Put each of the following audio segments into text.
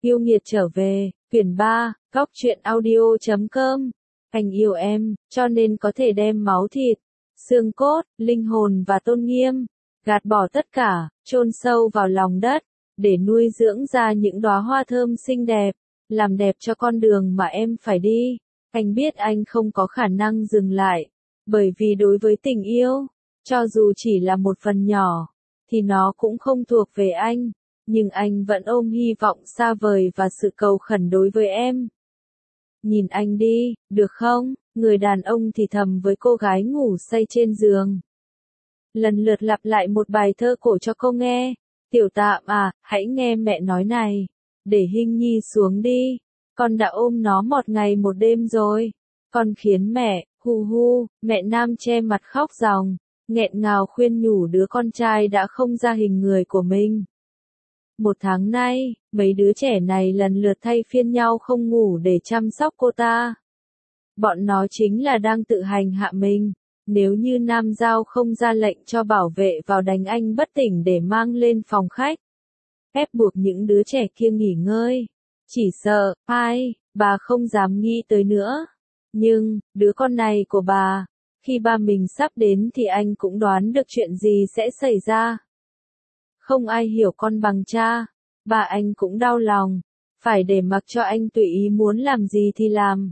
Yêu nghiệt trở về, quyển 3, góc truyện audio.com. Anh yêu em, cho nên có thể đem máu thịt, xương cốt, linh hồn và tôn nghiêm, gạt bỏ tất cả, chôn sâu vào lòng đất, để nuôi dưỡng ra những đóa hoa thơm xinh đẹp, làm đẹp cho con đường mà em phải đi. Anh biết anh không có khả năng dừng lại, bởi vì đối với tình yêu, cho dù chỉ là một phần nhỏ, thì nó cũng không thuộc về anh, nhưng anh vẫn ôm hy vọng xa vời và sự cầu khẩn đối với em. Nhìn anh đi, được không? Người đàn ông thì thầm với cô gái ngủ say trên giường. Lần lượt lặp lại một bài thơ cổ cho cô nghe. Tiểu Tạm à, hãy nghe mẹ nói này. Để Hinh Nhi xuống đi. Con đã ôm nó một ngày một đêm rồi. Con khiến mẹ, hu hu, mẹ Nam che mặt khóc ròng, nghẹn ngào khuyên nhủ đứa con trai đã không ra hình người của mình. 1 tháng nay, mấy đứa trẻ này lần lượt thay phiên nhau không ngủ để chăm sóc cô ta. Bọn nó chính là đang tự hành hạ mình. Nếu như Nam Giao không ra lệnh cho bảo vệ vào đánh anh bất tỉnh để mang lên phòng khách, ép buộc những đứa trẻ kia nghỉ ngơi, chỉ sợ, bà không dám nghĩ tới nữa. Nhưng, đứa con này của bà, khi ba mình sắp đến thì anh cũng đoán được chuyện gì sẽ xảy ra. Không ai hiểu con bằng cha, bà anh cũng đau lòng, phải để mặc cho anh tùy ý muốn làm gì thì làm.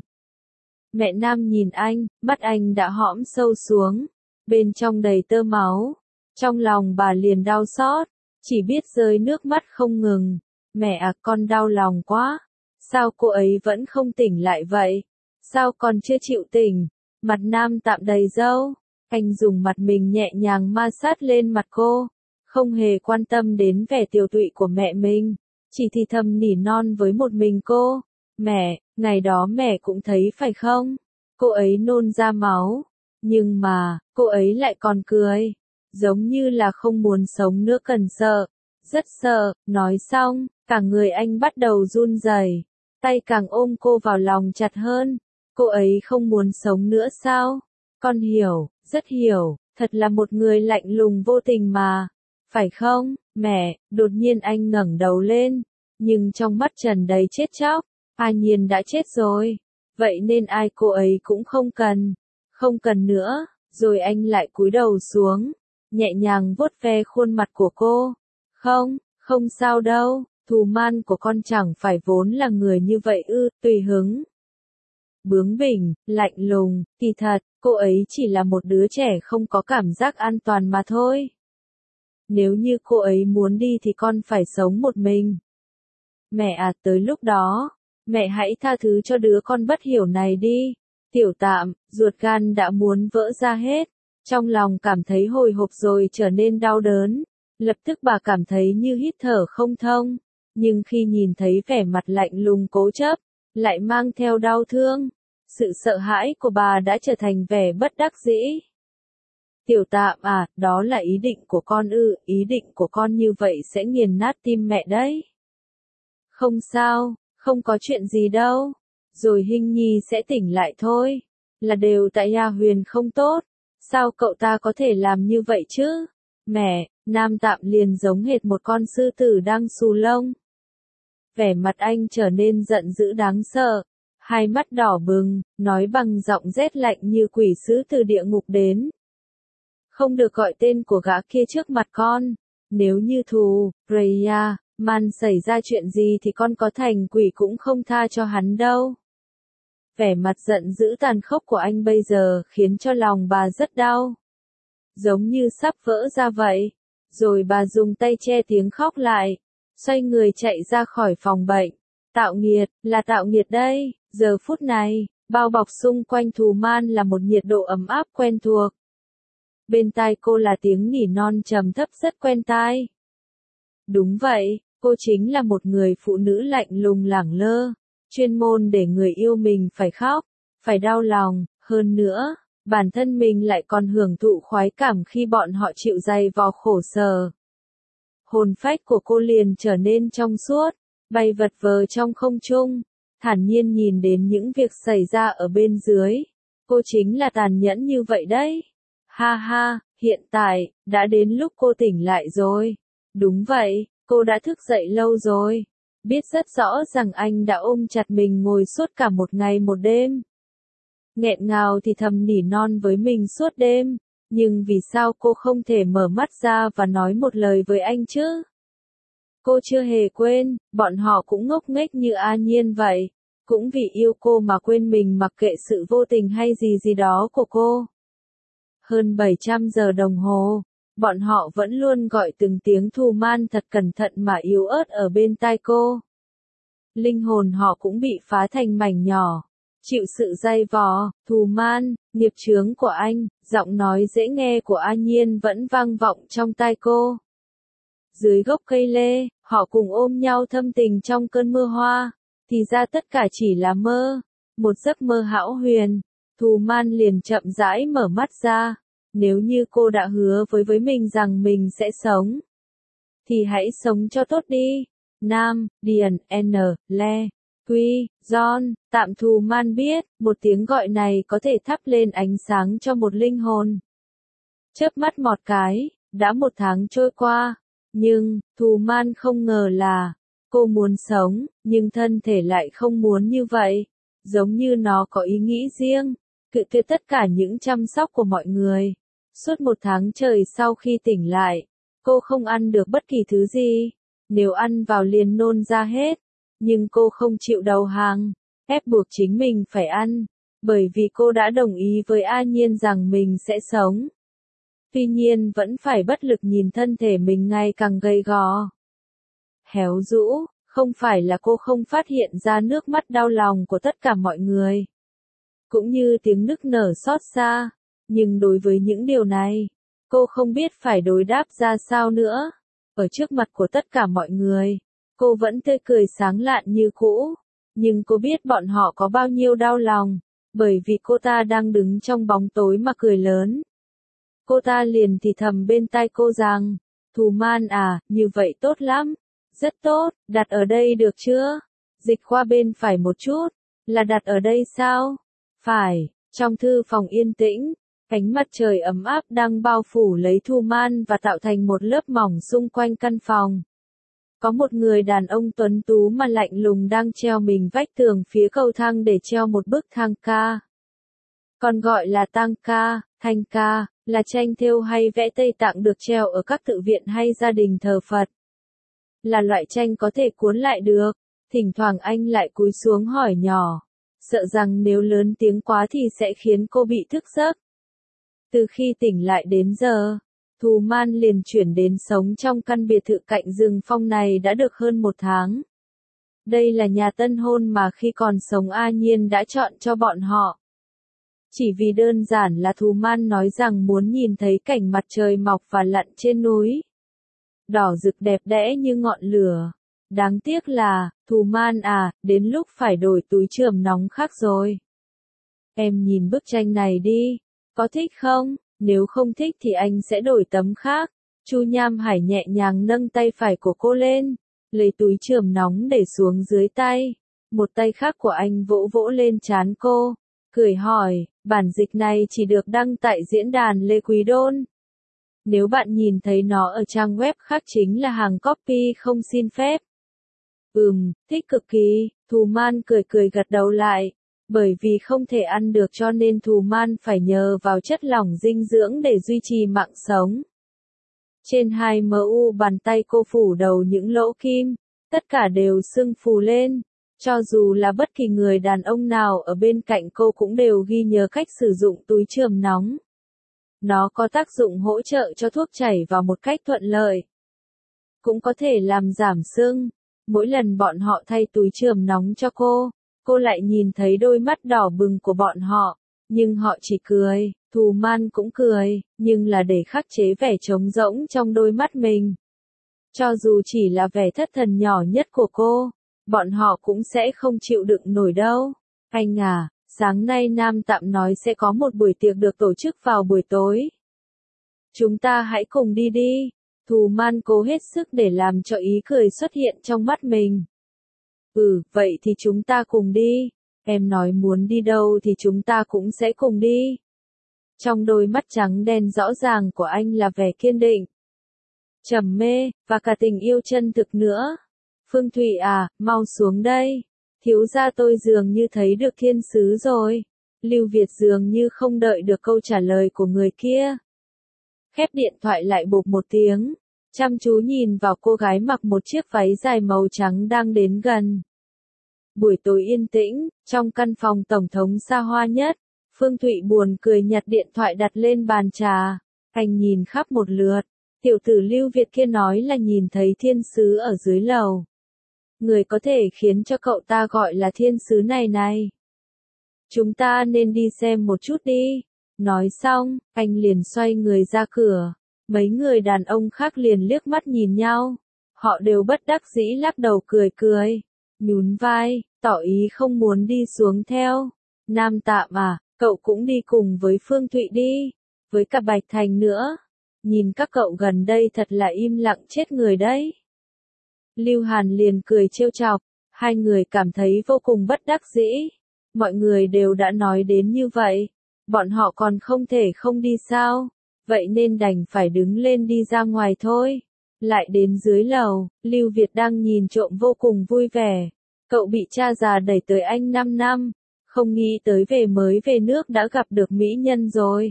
Mẹ Nam nhìn anh, mắt anh đã hõm sâu xuống, bên trong đầy tơ máu. Trong lòng bà liền đau xót, chỉ biết rơi nước mắt không ngừng. Mẹ à, con đau lòng quá. Sao cô ấy vẫn không tỉnh lại vậy? Sao con chưa chịu tỉnh? Mặt Nam Tạm đầy râu. Anh dùng mặt mình nhẹ nhàng ma sát lên mặt cô, không hề quan tâm đến vẻ tiều tụy của mẹ mình, chỉ thì thầm nỉ non với một mình cô. Mẹ, ngày đó mẹ cũng thấy phải không? Cô ấy nôn ra máu, nhưng mà, cô ấy lại còn cười, giống như là không muốn sống nữa, cần sợ, rất sợ. Nói xong, cả người anh bắt đầu run rẩy, tay càng ôm cô vào lòng chặt hơn. Cô ấy không muốn sống nữa sao? Con hiểu, rất hiểu, thật là một người lạnh lùng vô tình mà, phải không, mẹ? Đột nhiên anh ngẩng đầu lên, nhưng trong mắt tràn đầy chết chóc. A Nhiên đã chết rồi, vậy nên ai cô ấy cũng không cần nữa. Rồi anh lại cúi đầu xuống, nhẹ nhàng vuốt ve khuôn mặt của cô. Không sao đâu, Thù Man của con chẳng phải vốn là người như vậy ư? Tùy hứng, bướng bỉnh, lạnh lùng, kỳ thật, cô ấy chỉ là một đứa trẻ không có cảm giác an toàn mà thôi. Nếu như cô ấy muốn đi thì con phải sống một mình. Mẹ à, tới lúc đó, mẹ hãy tha thứ cho đứa con bất hiểu này đi. Tiểu Tạm, ruột gan đã muốn vỡ ra hết. Trong lòng cảm thấy hồi hộp rồi trở nên đau đớn. Lập tức bà cảm thấy như hít thở không thông. Nhưng khi nhìn thấy vẻ mặt lạnh lùng cố chấp, lại mang theo đau thương, sự sợ hãi của bà đã trở thành vẻ bất đắc dĩ. Tiểu Tạm à, đó là ý định của con ư? Ý định của con như vậy sẽ nghiền nát tim mẹ đấy. Không sao, không có chuyện gì đâu. Rồi Hinh Nhi sẽ tỉnh lại thôi. Là đều tại Gia Huyền không tốt. Sao cậu ta có thể làm như vậy chứ? Mẹ, Nam Tạm liền giống hệt một con sư tử đang xù lông. Vẻ mặt anh trở nên giận dữ đáng sợ. Hai mắt đỏ bừng, nói bằng giọng rét lạnh như quỷ sứ từ địa ngục đến. Không được gọi tên của gã kia trước mặt con. Nếu như Freya Man xảy ra chuyện gì thì con có thành quỷ cũng không tha cho hắn đâu. Vẻ mặt giận dữ tàn khốc của anh bây giờ khiến cho lòng bà rất đau, giống như sắp vỡ ra vậy. Rồi bà dùng tay che tiếng khóc lại, xoay người chạy ra khỏi phòng bệnh. Tạo nghiệt, là Tạo nghiệt đây. Giờ phút này, bao bọc xung quanh Thù Man là một nhiệt độ ấm áp quen thuộc. Bên tai cô là tiếng nỉ non trầm thấp rất quen tai. Đúng vậy, cô chính là một người phụ nữ lạnh lùng lẳng lơ, chuyên môn để người yêu mình phải khóc, phải đau lòng. Hơn nữa, bản thân mình lại còn hưởng thụ khoái cảm khi bọn họ chịu dày vò khổ sở. Hồn phách của cô liền trở nên trong suốt, bay vật vờ trong không trung, thản nhiên nhìn đến những việc xảy ra ở bên dưới. Cô chính là tàn nhẫn như vậy đấy. Ha ha, hiện tại, đã đến lúc cô tỉnh lại rồi. Đúng vậy, cô đã thức dậy lâu rồi. biết rất rõ rằng anh đã ôm chặt mình ngồi suốt cả một ngày một đêm. Nghẹn ngào thì thầm nỉ non với mình suốt đêm, nhưng vì sao cô không thể mở mắt ra và nói một lời với anh chứ? Cô chưa hề quên, bọn họ cũng ngốc nghếch như A Nhiên vậy, cũng vì yêu cô mà quên mình mặc kệ sự vô tình hay gì gì đó của cô. Hơn 700 giờ đồng hồ, bọn họ vẫn luôn gọi từng tiếng Thù Man thật cẩn thận mà yếu ớt ở bên tai cô. Linh hồn họ cũng bị phá thành mảnh nhỏ, chịu sự dày vò. Thù Man, nghiệp chướng của anh, giọng nói dễ nghe của A Nhiên vẫn vang vọng trong tai cô. Dưới gốc cây lê, họ cùng ôm nhau thâm tình trong cơn mưa hoa, thì ra tất cả chỉ là mơ, một giấc mơ hão huyền. Thù Man liền chậm rãi mở mắt ra. Nếu như cô đã hứa với mình rằng mình sẽ sống, thì hãy sống cho tốt đi. Nam, Điền, N, Le, Quy, John, tạm Thù Man biết, một tiếng gọi này có thể thắp lên ánh sáng cho một linh hồn. Chớp mắt một cái, đã 1 tháng trôi qua, nhưng, Thù Man không ngờ là, cô muốn sống, nhưng thân thể lại không muốn như vậy, giống như nó có ý nghĩ riêng, cự tuyệt tất cả những chăm sóc của mọi người. Suốt 1 tháng trời sau khi tỉnh lại, cô không ăn được bất kỳ thứ gì, nếu ăn vào liền nôn ra hết, nhưng cô không chịu đầu hàng, ép buộc chính mình phải ăn, bởi vì cô đã đồng ý với A Nhiên rằng mình sẽ sống. Tuy nhiên vẫn phải bất lực nhìn thân thể mình ngày càng gầy gò, héo rũ. Không phải là cô không phát hiện ra nước mắt đau lòng của tất cả mọi người, cũng như tiếng nức nở xót xa, nhưng đối với những điều này, cô không biết phải đối đáp ra sao nữa. Ở trước mặt của tất cả mọi người, cô vẫn tươi cười sáng lạn như cũ, nhưng cô biết bọn họ có bao nhiêu đau lòng, bởi vì cô ta đang đứng trong bóng tối mà cười lớn. Cô ta liền thì thầm bên tai cô rằng, Thù Man à, như vậy tốt lắm, rất tốt, đặt ở đây được chưa? Dịch qua bên phải một chút, là đặt ở đây sao? Phải, trong thư phòng yên tĩnh, ánh mặt trời ấm áp đang bao phủ lấy Thù Man và tạo thành một lớp mỏng xung quanh căn phòng. Có một người đàn ông tuấn tú mà lạnh lùng đang treo mình vách tường phía cầu thang để treo một bức thang ca. Còn gọi là tang ca, thanh ca, là tranh thêu hay vẽ Tây Tạng được treo ở các tự viện hay gia đình thờ Phật. Là loại tranh có thể cuốn lại được. Thỉnh thoảng anh lại cúi xuống hỏi nhỏ, sợ rằng nếu lớn tiếng quá thì sẽ khiến cô bị thức giấc. Từ khi tỉnh lại đến giờ, Thù Man liền chuyển đến sống trong căn biệt thự cạnh rừng phong này đã được hơn 1 tháng. Đây là nhà tân hôn mà khi còn sống A Nhiên đã chọn cho bọn họ. Chỉ vì đơn giản là Thù Man nói rằng muốn nhìn thấy cảnh mặt trời mọc và lặn trên núi. Đỏ rực đẹp đẽ như ngọn lửa. Đáng tiếc là, Thù Man à, đến lúc phải đổi túi chườm nóng khác rồi. Em nhìn bức tranh này đi, có thích không? Nếu không thích thì anh sẽ đổi tấm khác. Chu Nham Hải nhẹ nhàng nâng tay phải của cô lên, lấy túi chườm nóng để xuống dưới tay. Một tay khác của anh vỗ vỗ lên trán cô, cười hỏi, bản dịch này chỉ được đăng tại diễn đàn Lê Quý Đôn. Nếu bạn nhìn thấy nó ở trang web khác chính là hàng copy không xin phép. Thích cực kỳ, Thù Man cười cười gật đầu lại. Bởi vì không thể ăn được cho nên Thù Man phải nhờ vào chất lỏng dinh dưỡng để duy trì mạng sống. Trên 2 bàn tay cô phủ đầu những lỗ kim, tất cả đều sưng phù lên. Cho dù là bất kỳ người đàn ông nào ở bên cạnh cô cũng đều ghi nhớ cách sử dụng túi chườm nóng. Nó có tác dụng hỗ trợ cho thuốc chảy vào một cách thuận lợi. Cũng có thể làm giảm sưng. Mỗi lần bọn họ thay túi chườm nóng cho cô lại nhìn thấy đôi mắt đỏ bừng của bọn họ. Nhưng họ chỉ cười, Thù Man cũng cười, nhưng là để khắc chế vẻ trống rỗng trong đôi mắt mình. Cho dù chỉ là vẻ thất thần nhỏ nhất của cô, bọn họ cũng sẽ không chịu đựng nổi đâu. Anh à, sáng nay Nam Tạm nói sẽ có một buổi tiệc được tổ chức vào buổi tối. Chúng ta hãy cùng đi đi. Thù Man cố hết sức để làm cho ý cười xuất hiện trong mắt mình. Vậy thì chúng ta cùng đi. Em nói muốn đi đâu thì chúng ta cũng sẽ cùng đi. Trong đôi mắt trắng đen rõ ràng của anh là vẻ kiên định, trầm mê, và cả tình yêu chân thực nữa. Phương Thụy à, mau xuống đây. Thiếu gia tôi dường như thấy được thiên sứ rồi. Lưu Việt dường như không đợi được câu trả lời của người kia. Khép điện thoại lại bụp một tiếng. Chăm chú nhìn vào cô gái mặc một chiếc váy dài màu trắng đang đến gần. Buổi tối yên tĩnh, trong căn phòng tổng thống xa hoa nhất, Phương Thụy buồn cười nhặt điện thoại đặt lên bàn trà. Anh nhìn khắp một lượt. Tiểu tử Lưu Việt kia nói là nhìn thấy thiên sứ ở dưới lầu. Người có thể khiến cho cậu ta gọi là thiên sứ này này. Chúng ta nên đi xem một chút đi. Nói xong, anh liền xoay người ra cửa. Mấy người đàn ông khác liền liếc mắt nhìn nhau. Họ đều bất đắc dĩ lắc đầu cười cười. Nhún vai, tỏ ý không muốn đi xuống theo. Nam Tạm à, cậu cũng đi cùng với Phương Thụy đi. Với cả Bạch Thành nữa. Nhìn các cậu gần đây thật là im lặng chết người đấy. Lưu Hàn liền cười trêu chọc. Hai người cảm thấy vô cùng bất đắc dĩ. Mọi người đều đã nói đến như vậy. Bọn họ còn không thể không đi sao. Vậy nên đành phải đứng lên đi ra ngoài thôi. Lại đến dưới lầu, Lưu Việt đang nhìn trộm vô cùng vui vẻ. Cậu bị cha già đẩy tới anh 5 năm. Không nghĩ tới mới về nước đã gặp được mỹ nhân rồi.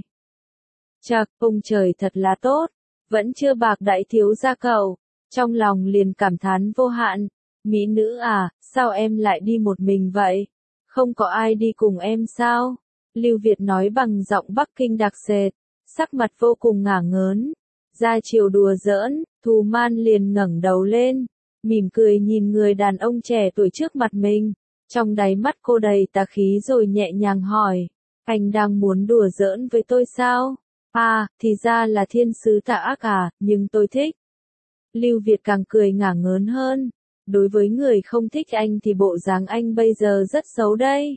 Chậc, ông trời thật là tốt. Vẫn chưa bạc đãi thiếu gia cậu. Trong lòng liền cảm thán vô hạn. Mỹ nữ à, sao em lại đi một mình vậy? Không có ai đi cùng em sao? Lưu Việt nói bằng giọng Bắc Kinh đặc sệt, sắc mặt vô cùng ngả ngớn. Ra chiều đùa giỡn, Thù Man liền ngẩng đầu lên, mỉm cười nhìn người đàn ông trẻ tuổi trước mặt mình. Trong đáy mắt cô đầy tà khí rồi nhẹ nhàng hỏi, anh đang muốn đùa giỡn với tôi sao? À, thì ra là thiên sứ tà ác à, nhưng tôi thích. Lưu Việt càng cười ngả ngớn hơn. Đối với người không thích anh thì bộ dáng anh bây giờ rất xấu đây.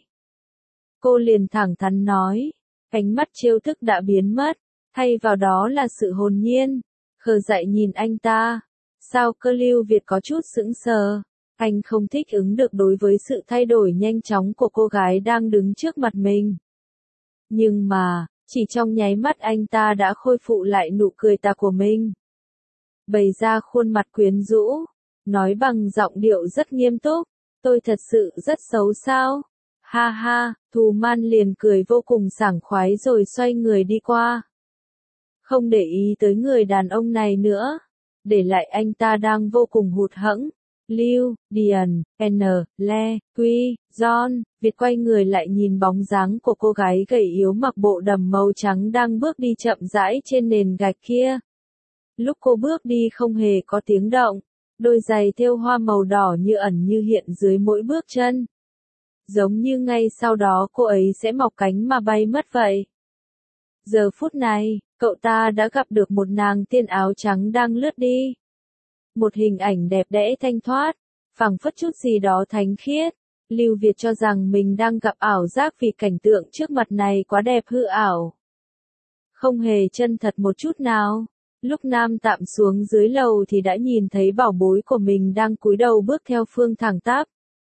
Cô liền thẳng thắn nói, ánh mắt trêu thức đã biến mất, thay vào đó là sự hồn nhiên, khờ dại nhìn anh ta. Sao cơ? Lưu Việt có chút sững sờ, anh không thích ứng được đối với sự thay đổi nhanh chóng của cô gái đang đứng trước mặt mình. Nhưng mà, chỉ trong nháy mắt anh ta đã khôi phục lại nụ cười tà của mình. Bày ra khuôn mặt quyến rũ, nói bằng giọng điệu rất nghiêm túc, tôi thật sự rất xấu sao? Ha ha, Thù Man liền cười vô cùng sảng khoái rồi xoay người đi qua. Không để ý tới người đàn ông này nữa, để lại anh ta đang vô cùng hụt hẫng. Lưu, Điền, N, Le, Quy, John, Việt quay người lại nhìn bóng dáng của cô gái gầy yếu mặc bộ đầm màu trắng đang bước đi chậm rãi trên nền gạch kia. Lúc cô bước đi không hề có tiếng động, đôi giày thêu hoa màu đỏ như ẩn như hiện dưới mỗi bước chân. Giống như ngay sau đó cô ấy sẽ mọc cánh mà bay mất vậy. Giờ phút này, cậu ta đã gặp được một nàng tiên áo trắng đang lướt đi. Một hình ảnh đẹp đẽ thanh thoát, phảng phất chút gì đó thánh khiết. Lưu Việt cho rằng mình đang gặp ảo giác vì cảnh tượng trước mặt này quá đẹp hư ảo. Không hề chân thật một chút nào. Lúc Nam Tạm xuống dưới lầu thì đã nhìn thấy bảo bối của mình đang cúi đầu bước theo phương thẳng tắp.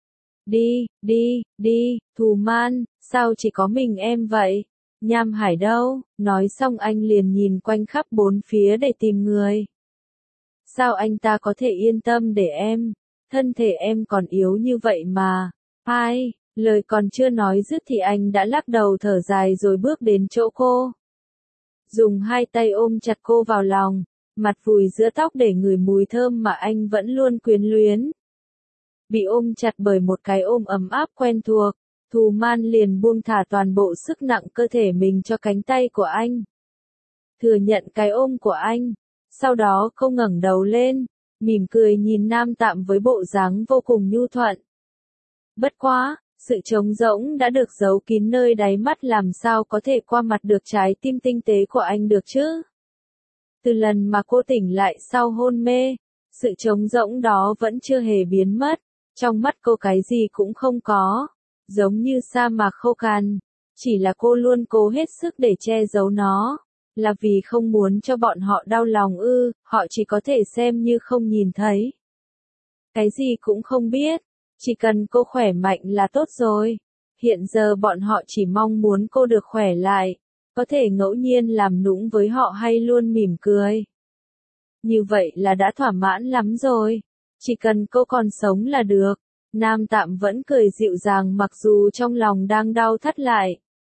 Đi, Thù Man, sao chỉ có mình em vậy? Nham Hải đâu? Nói xong anh liền nhìn quanh khắp bốn phía để tìm người. Sao anh ta có thể yên tâm để em? Thân thể em còn yếu như vậy mà. Hai, lời còn chưa nói dứt thì anh đã lắc đầu thở dài rồi bước đến chỗ cô. Dùng hai tay ôm chặt cô vào lòng, mặt vùi giữa tóc để ngửi mùi thơm mà anh vẫn luôn quyến luyến. Bị ôm chặt bởi một cái ôm ấm áp quen thuộc, Thù Man liền buông thả toàn bộ sức nặng cơ thể mình cho cánh tay của anh. Thừa nhận cái ôm của anh, sau đó cô ngẩng đầu lên, mỉm cười nhìn Nam Tạm với bộ dáng vô cùng nhu thuận. Bất quá, sự trống rỗng đã được giấu kín nơi đáy mắt làm sao có thể qua mặt được trái tim tinh tế của anh được chứ? Từ lần mà cô tỉnh lại sau hôn mê, sự trống rỗng đó vẫn chưa hề biến mất, trong mắt cô cái gì cũng không có, giống như sa mạc khô cằn, chỉ là cô luôn cố hết sức để che giấu nó, là vì không muốn cho bọn họ đau lòng ư, họ chỉ có thể xem như không nhìn thấy. Cái gì cũng không biết. Chỉ cần cô khỏe mạnh là tốt rồi. Hiện giờ bọn họ chỉ mong muốn cô được khỏe lại, có thể ngẫu nhiên làm nũng với họ hay luôn mỉm cười. Như vậy là đã thỏa mãn lắm rồi. Chỉ cần cô còn sống là được. Nam Tạm vẫn cười dịu dàng mặc dù trong lòng đang đau thắt lại.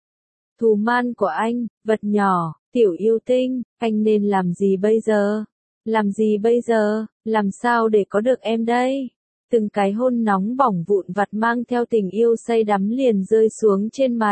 Thù man của anh, vật nhỏ, tiểu yêu tinh, anh nên làm gì bây giờ? Làm gì bây giờ? Làm sao để có được em đây? Từng cái hôn nóng bỏng vụn vặt mang theo tình yêu say đắm liền rơi xuống trên mặt.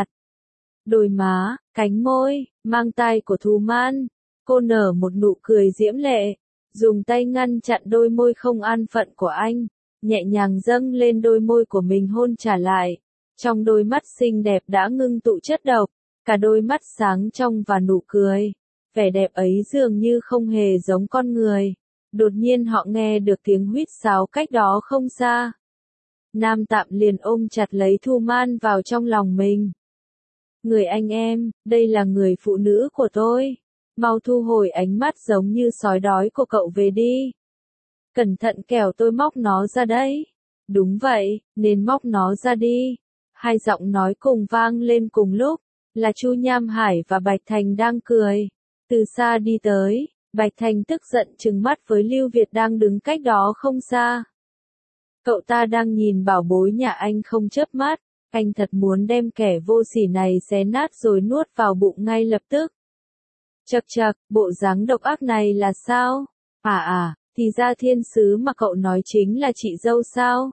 Đôi má, cánh môi, mang tai của Thù Man. Cô nở một nụ cười diễm lệ, dùng tay ngăn chặn đôi môi không an phận của anh, nhẹ nhàng dâng lên đôi môi của mình hôn trả lại. Trong đôi mắt xinh đẹp đã ngưng tụ chất độc, cả đôi mắt sáng trong và nụ cười. Vẻ đẹp ấy dường như không hề giống con người. Đột nhiên họ nghe được tiếng huýt sáo cách đó không xa. Nam Tạm liền ôm chặt lấy Thu Man vào trong lòng mình. Người anh em, đây là người phụ nữ của tôi. Mau thu hồi ánh mắt giống như sói đói của cậu về đi. Cẩn thận kẻo tôi móc nó ra đấy. Đúng vậy, nên móc nó ra đi. Hai giọng nói cùng vang lên cùng lúc, là Chu Nham Hải và Bạch Thành đang cười. Từ xa đi tới, Bạch Thành tức giận trừng mắt với Lưu Việt đang đứng cách đó không xa. Cậu ta đang nhìn bảo bối nhà anh không chớp mắt, anh thật muốn đem kẻ vô sỉ này xé nát rồi nuốt vào bụng ngay lập tức. Chậc chậc, bộ dáng độc ác này là sao? Thì ra thiên sứ mà cậu nói chính là chị dâu sao?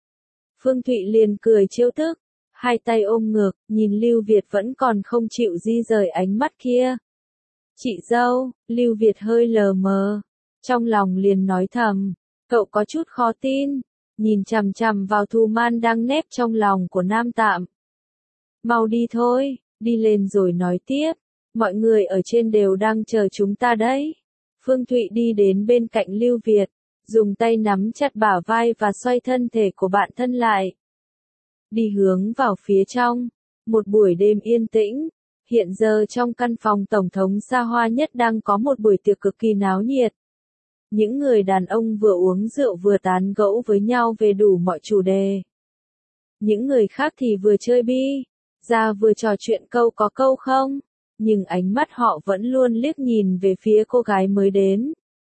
Phương Thụy liền cười trêu tức, hai tay ôm ngực, nhìn Lưu Việt vẫn còn không chịu di rời ánh mắt kia. Chị dâu, Lưu Việt hơi lờ mờ, trong lòng liền nói thầm, cậu có chút khó tin, nhìn chằm chằm vào Thu Man đang nép trong lòng của Nam Tạm. Mau đi thôi, đi lên rồi nói tiếp, mọi người ở trên đều đang chờ chúng ta đấy. Phương Thụy đi đến bên cạnh Lưu Việt, dùng tay nắm chặt bả vai và xoay thân thể của bạn thân lại. Đi hướng vào phía trong, một buổi đêm yên tĩnh. Hiện giờ trong căn phòng tổng thống xa hoa nhất đang có một buổi tiệc cực kỳ náo nhiệt. Những người đàn ông vừa uống rượu vừa tán gẫu với nhau về đủ mọi chủ đề. Những người khác thì vừa chơi bi, ra vừa trò chuyện câu có câu không, nhưng ánh mắt họ vẫn luôn liếc nhìn về phía cô gái mới đến.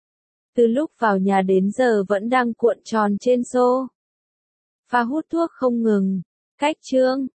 Từ lúc vào nhà đến giờ vẫn đang cuộn tròn trên xô. Pha hút thuốc không ngừng, cách chương.